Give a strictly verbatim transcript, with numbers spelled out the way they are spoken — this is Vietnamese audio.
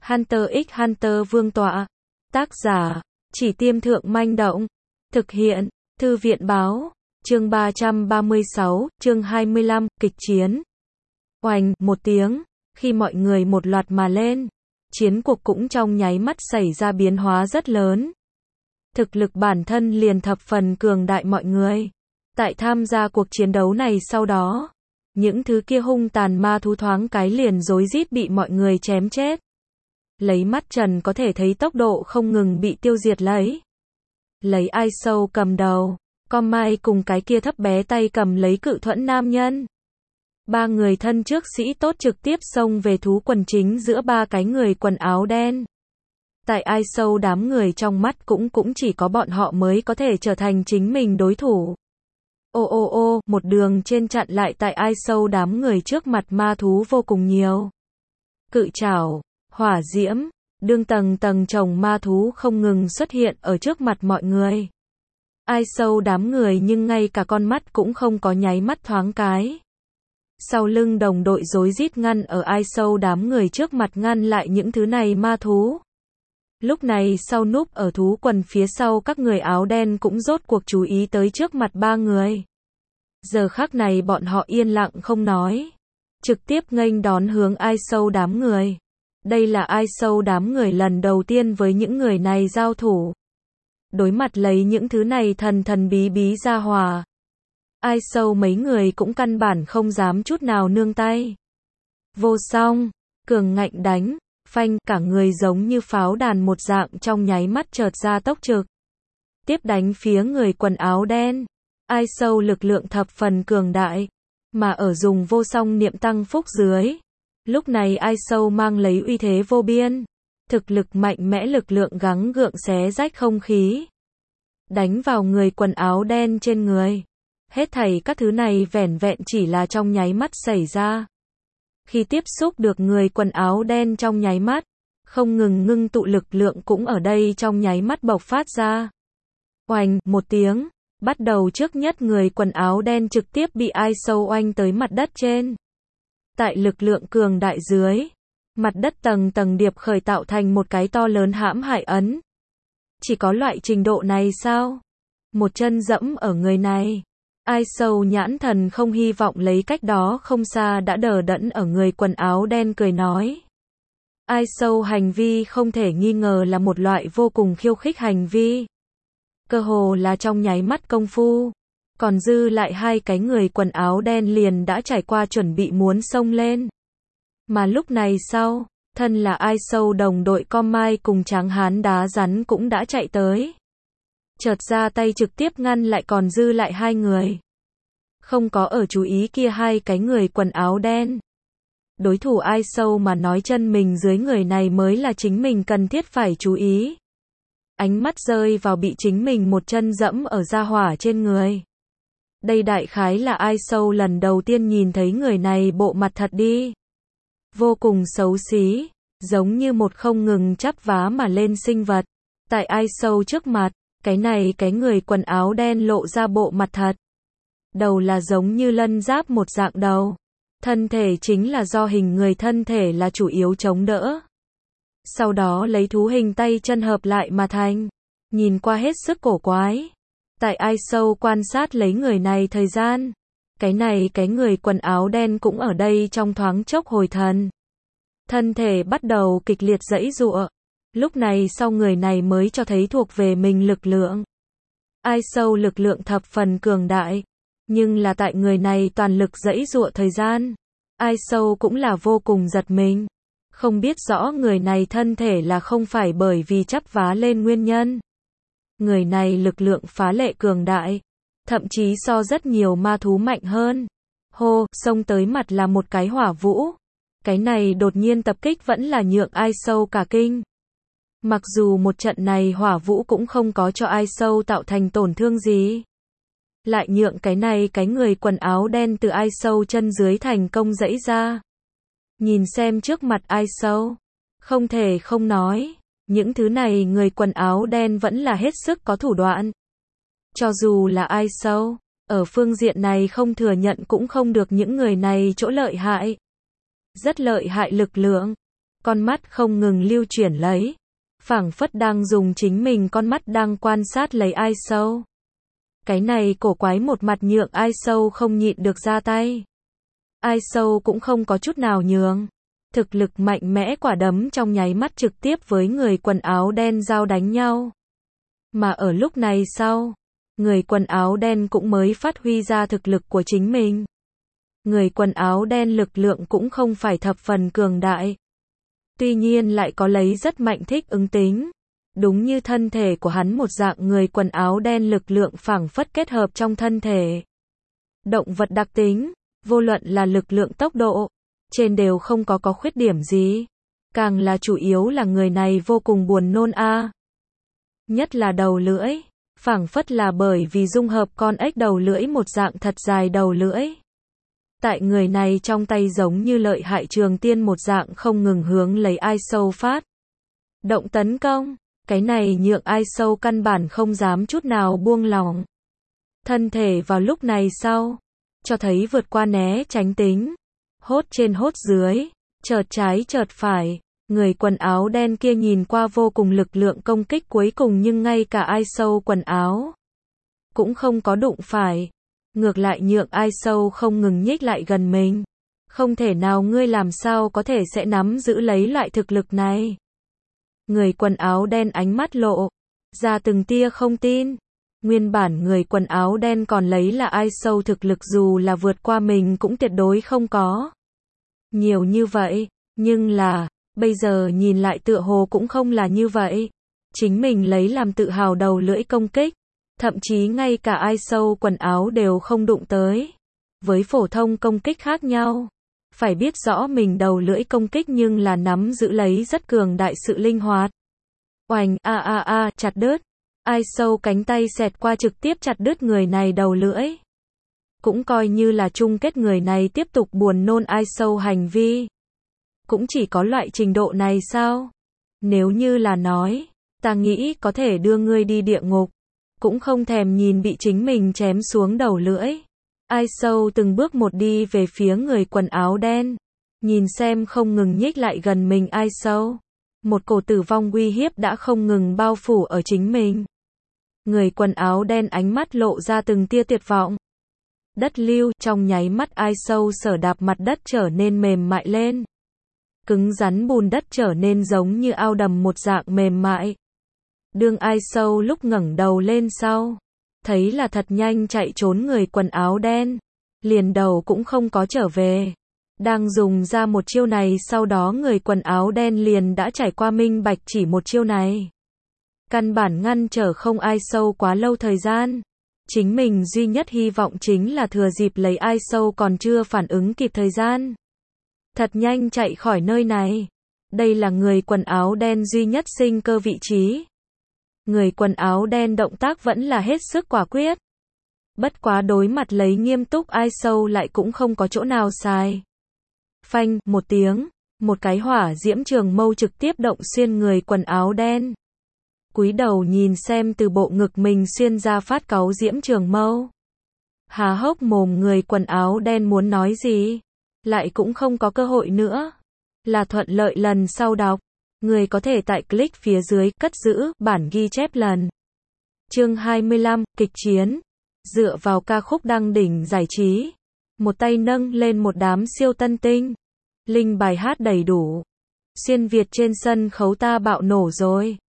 Hunter x Hunter Vương tọa. Tác giả, Chỉ Tiêm Thượng Manh Động. Thực hiện, Thư viện Báo. Chương ba trăm ba mươi sáu, chương hai mươi lăm, kịch chiến. Oành, một tiếng, khi mọi người một loạt mà lên, chiến cuộc cũng trong nháy mắt xảy ra biến hóa rất lớn. Thực lực bản thân liền thập phần cường đại mọi người. Tại tham gia cuộc chiến đấu này sau đó, những thứ kia hung tàn ma thú thoáng cái liền rối rít bị mọi người chém chết. Lấy mắt trần có thể thấy tốc độ không ngừng bị tiêu diệt lấy. Lấy ai sâu cầm đầu, con mai cùng cái kia thấp bé tay cầm lấy cự thuẫn nam nhân. Ba người thân trước sĩ tốt trực tiếp xông về thú quần chính giữa ba cái người quần áo đen. Tại ai sâu đám người trong mắt cũng cũng chỉ có bọn họ mới có thể trở thành chính mình đối thủ. Ô ô ô, một đường trên chặn lại tại ai sâu đám người trước mặt ma thú vô cùng nhiều. Cự trảo, hỏa diễm, đương tầng tầng chồng ma thú không ngừng xuất hiện ở trước mặt mọi người. Ai sâu đám người nhưng ngay cả con mắt cũng không có nháy mắt thoáng cái. Sau lưng đồng đội rối rít ngăn ở ai sâu đám người trước mặt ngăn lại những thứ này ma thú. Lúc này sau núp ở thú quần phía sau các người áo đen cũng rốt cuộc chú ý tới trước mặt ba người. Giờ khắc này bọn họ yên lặng không nói. Trực tiếp nghênh đón hướng ai sâu đám người. Đây là ai sâu đám người lần đầu tiên với những người này giao thủ. Đối mặt lấy những thứ này thần thần bí bí ra hòa. Ai sâu mấy người cũng căn bản không dám chút nào nương tay. Vô song, cường ngạnh đánh, phanh cả người giống như pháo đàn một dạng trong nháy mắt chợt ra tốc trực. Tiếp đánh phía người quần áo đen. Ai sâu lực lượng thập phần cường đại, mà ở dùng vô song niệm tăng phúc dưới. Lúc này ai sâu mang lấy uy thế vô biên. Thực lực mạnh mẽ lực lượng gắng gượng xé rách không khí. Đánh vào người quần áo đen trên người. Hết thảy các thứ này vẻn vẹn chỉ là trong nháy mắt xảy ra. Khi tiếp xúc được người quần áo đen trong nháy mắt, không ngừng ngưng tụ lực lượng cũng ở đây trong nháy mắt bộc phát ra. Oành, một tiếng, bắt đầu trước nhất người quần áo đen trực tiếp bị ai sâu oanh tới mặt đất trên. Tại lực lượng cường đại dưới, mặt đất tầng tầng điệp khởi tạo thành một cái to lớn hãm hại ấn. Chỉ có loại trình độ này sao? Một chân dẫm ở người này. Ai sâu nhãn thần không hy vọng lấy cách đó không xa đã đờ đẫn ở người quần áo đen cười nói. Ai sâu hành vi không thể nghi ngờ là một loại vô cùng khiêu khích hành vi. Cơ hồ là trong nháy mắt công phu. Còn dư lại hai cái người quần áo đen liền đã trải qua chuẩn bị muốn xông lên. Mà lúc này sau, thân là ai sâu đồng đội com mai cùng tráng hán đá rắn cũng đã chạy tới. Chợt ra tay trực tiếp ngăn lại còn dư lại hai người. Không có ở chú ý kia hai cái người quần áo đen. Đối thủ ai sâu mà nói chân mình dưới người này mới là chính mình cần thiết phải chú ý. Ánh mắt rơi vào bị chính mình một chân dẫm ở gia hỏa trên người. Đây đại khái là ai sâu lần đầu tiên nhìn thấy người này bộ mặt thật đi. Vô cùng xấu xí, giống như một không ngừng chắp vá mà lên sinh vật. Tại ai sâu trước mặt, cái này cái người quần áo đen lộ ra bộ mặt thật. Đầu là giống như lân giáp một dạng đầu. Thân thể chính là do hình người thân thể là chủ yếu chống đỡ. Sau đó lấy thú hình tay chân hợp lại mà thành. Nhìn qua hết sức cổ quái. Tại ai sâu quan sát lấy người này thời gian. Cái này cái người quần áo đen cũng ở đây trong thoáng chốc hồi thần. Thân thể bắt đầu kịch liệt giãy giụa. Lúc này sau người này mới cho thấy thuộc về mình lực lượng. Ai sâu lực lượng thập phần cường đại. Nhưng là tại người này toàn lực giãy giụa thời gian. Ai sâu cũng là vô cùng giật mình. Không biết rõ người này thân thể là không phải bởi vì chắp vá lên nguyên nhân. Người này lực lượng phá lệ cường đại. Thậm chí so rất nhiều ma thú mạnh hơn. Hô, xông tới mặt là một cái hỏa vũ. Cái này đột nhiên tập kích vẫn là nhượng ai sâu cả kinh. Mặc dù một trận này hỏa vũ cũng không có cho ai sâu tạo thành tổn thương gì. Lại nhượng cái này cái người quần áo đen từ ai sâu chân dưới thành công giãy ra. Nhìn xem trước mặt ai sâu. Không thể không nói. Những thứ này người quần áo đen vẫn là hết sức có thủ đoạn. Cho dù là ai sâu, ở phương diện này không thừa nhận cũng không được những người này chỗ lợi hại. Rất lợi hại lực lượng. con mắt không ngừng lưu chuyển lấy, phảng phất đang dùng chính mình con mắt đang quan sát lấy Ai Sâu. Cái này cổ quái một mặt nhượng Ai Sâu không nhịn được ra tay. Ai Sâu cũng không có chút nào nhường. Thực lực mạnh mẽ quả đấm trong nháy mắt trực tiếp với người quần áo đen giao đánh nhau. Mà ở lúc này sau, người quần áo đen cũng mới phát huy ra thực lực của chính mình. Người quần áo đen lực lượng cũng không phải thập phần cường đại. Tuy nhiên lại có lấy rất mạnh thích ứng tính. Đúng như thân thể của hắn một dạng, người quần áo đen lực lượng phảng phất kết hợp trong thân thể. Động vật đặc tính, vô luận là lực lượng tốc độ, trên đều không có có khuyết điểm gì. Càng là chủ yếu là người này vô cùng buồn nôn a. Nhất là đầu lưỡi, phảng phất là bởi vì dung hợp con ếch đầu lưỡi một dạng thật dài đầu lưỡi. Tại người này trong tay giống như lợi hại trường tiên một dạng không ngừng hướng lấy Ai Sâu phát động tấn công. Cái này nhượng Ai Sâu căn bản không dám chút nào buông lỏng. Thân thể vào lúc này sau, cho thấy vượt qua né tránh tính. Hốt trên hốt dưới, chợt trái chợt phải. Người quần áo đen kia nhìn qua vô cùng lực lượng công kích cuối cùng, nhưng ngay cả Ai Sâu quần áo cũng không có đụng phải. Ngược lại nhượng Ai Sâu không ngừng nhích lại gần mình. Không thể nào, ngươi làm sao có thể sẽ nắm giữ lấy loại thực lực này? Người quần áo đen ánh mắt lộ ra từng tia không tin. Nguyên bản người quần áo đen còn lấy là Ai Sâu thực lực dù là vượt qua mình cũng tuyệt đối không có nhiều như vậy. Nhưng là, bây giờ nhìn lại tựa hồ cũng không là như vậy. Chính mình lấy làm tự hào đầu lưỡi công kích. Thậm chí ngay cả Ai Sâu quần áo đều không đụng tới. Với phổ thông công kích khác nhau. Phải biết rõ mình đầu lưỡi công kích nhưng là nắm giữ lấy rất cường đại sự linh hoạt. Oành, a a a, chặt đứt. Ai Sâu cánh tay xẹt qua trực tiếp chặt đứt người này đầu lưỡi. Cũng coi như là chung kết người này tiếp tục buồn nôn Ai Sâu hành vi. Cũng chỉ có loại trình độ này sao? Nếu như là nói, ta nghĩ có thể đưa ngươi đi địa ngục. Cũng không thèm nhìn bị chính mình chém xuống đầu lưỡi. Ai Sâu từng bước một đi về phía người quần áo đen. Nhìn xem không ngừng nhích lại gần mình Ai Sâu. Một cổ tử vong uy hiếp đã không ngừng bao phủ ở chính mình. Người quần áo đen ánh mắt lộ ra từng tia tuyệt vọng. Đất lưu, trong nháy mắt Ai Sâu sở đạp mặt đất trở nên mềm mại lên. Cứng rắn bùn đất trở nên giống như ao đầm một dạng mềm mại. Đương Ai Sâu lúc ngẩng đầu lên sau, thấy là thật nhanh chạy trốn người quần áo đen, liền đầu cũng không có trở về. Đang dùng ra một chiêu này, sau đó người quần áo đen liền đã trải qua minh bạch chỉ một chiêu này. Căn bản ngăn trở không Ai Sâu quá lâu thời gian. Chính mình duy nhất hy vọng chính là thừa dịp lấy Ai Sâu còn chưa phản ứng kịp thời gian. Thật nhanh chạy khỏi nơi này. Đây là người quần áo đen duy nhất sinh cơ vị trí. Người quần áo đen động tác vẫn là hết sức quả quyết. Bất quá đối mặt lấy nghiêm túc Ai Sâu lại cũng không có chỗ nào sai. Phanh, một tiếng, một cái hỏa diễm trường mâu trực tiếp động xuyên người quần áo đen. Cúi đầu nhìn xem từ bộ ngực mình xuyên ra phát cáu diễm trường mâu. Há hốc mồm người quần áo đen muốn nói gì, lại cũng không có cơ hội nữa. Là thuận lợi lần sau đọc. Người có thể tại click phía dưới cất giữ bản ghi chép lần. Chương hai mươi lăm, kịch chiến. Dựa vào ca khúc đăng đỉnh giải trí. Một tay nâng lên một đám siêu tân tinh. Linh bài hát đầy đủ. Xuyên Việt trên sân khấu ta bạo nổ rồi.